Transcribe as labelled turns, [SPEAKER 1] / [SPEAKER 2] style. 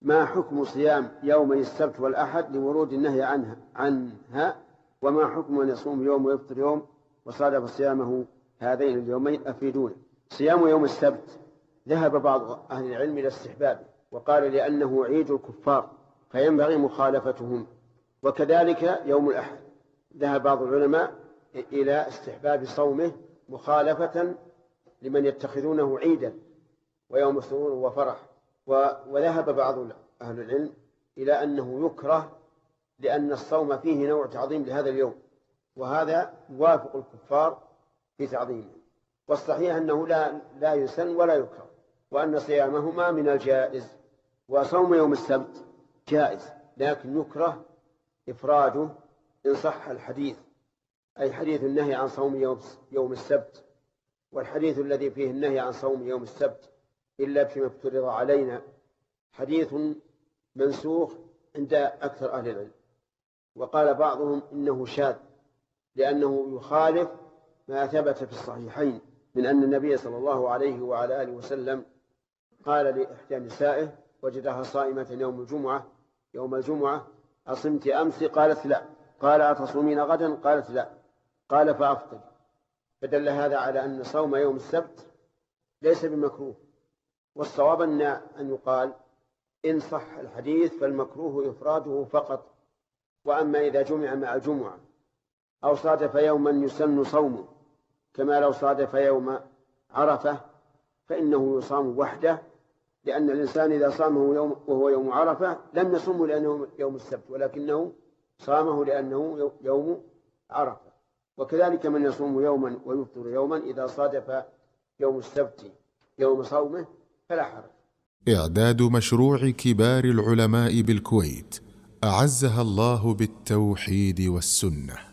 [SPEAKER 1] ما حكم صيام يومي السبت والأحد لورود النهي عنها وما حكم أن يصوم يوم ويفطر يوم وصادف صيامه هذين اليومين أفيدون. صيام يوم السبت ذهب بعض أهل العلم إلى استحبابه وقال لأنه عيد الكفار فينبغي مخالفتهم، وكذلك يوم الأحد ذهب بعض العلماء إلى استحباب صومه مخالفة لمن يتخذونه عيدا ويوم سرور وفرح. وذهب بعض أهل العلم إلى أنه يكره لأن الصوم فيه نوع تعظيم لهذا اليوم، وهذا يوافق الكفار في تعظيمه. والصحيح أنه لا يسن ولا يكره، وأن صيامهما من الجائز. وصوم يوم السبت جائز لكن يكره إفراده إن صح الحديث، أي حديث النهي عن صوم يوم السبت. والحديث الذي فيه النهي عن صوم يوم السبت إلا فيما افترض علينا حديث منسوخ عند أكثر أهل العلم، وقال بعضهم إنه شاذ لأنه يخالف ما ثبت في الصحيحين من أن النبي صلى الله عليه وعلى آله وسلم قال لإحدى نسائه وجدها صائمة يوم الجمعة أصمت أمس؟ قالت لا. قال أتصومين غدا؟ قالت لا. قال فأفطر. فدل هذا على أن صوم يوم السبت ليس بمكروه، والصواب أن يقال إن صح الحديث فالمكروه إفراده فقط، وأما إذا جمع مع الجمعة أو صادف يوما يسن صومه كما لو صادف يوم عرفة فإنه يصام وحده، لأن الإنسان إذا صامه وهو يوم عرفة لم يصومه لأنه يوم السبت ولكنه صامه لأنه يوم عرفة. وكذلك من يصوم يوما ويفطر يوما إذا صادف يوم السبت يوم صومه فلا حرج.
[SPEAKER 2] إعداد مشروع كبار العلماء بالكويت أعزها الله بالتوحيد والسنة.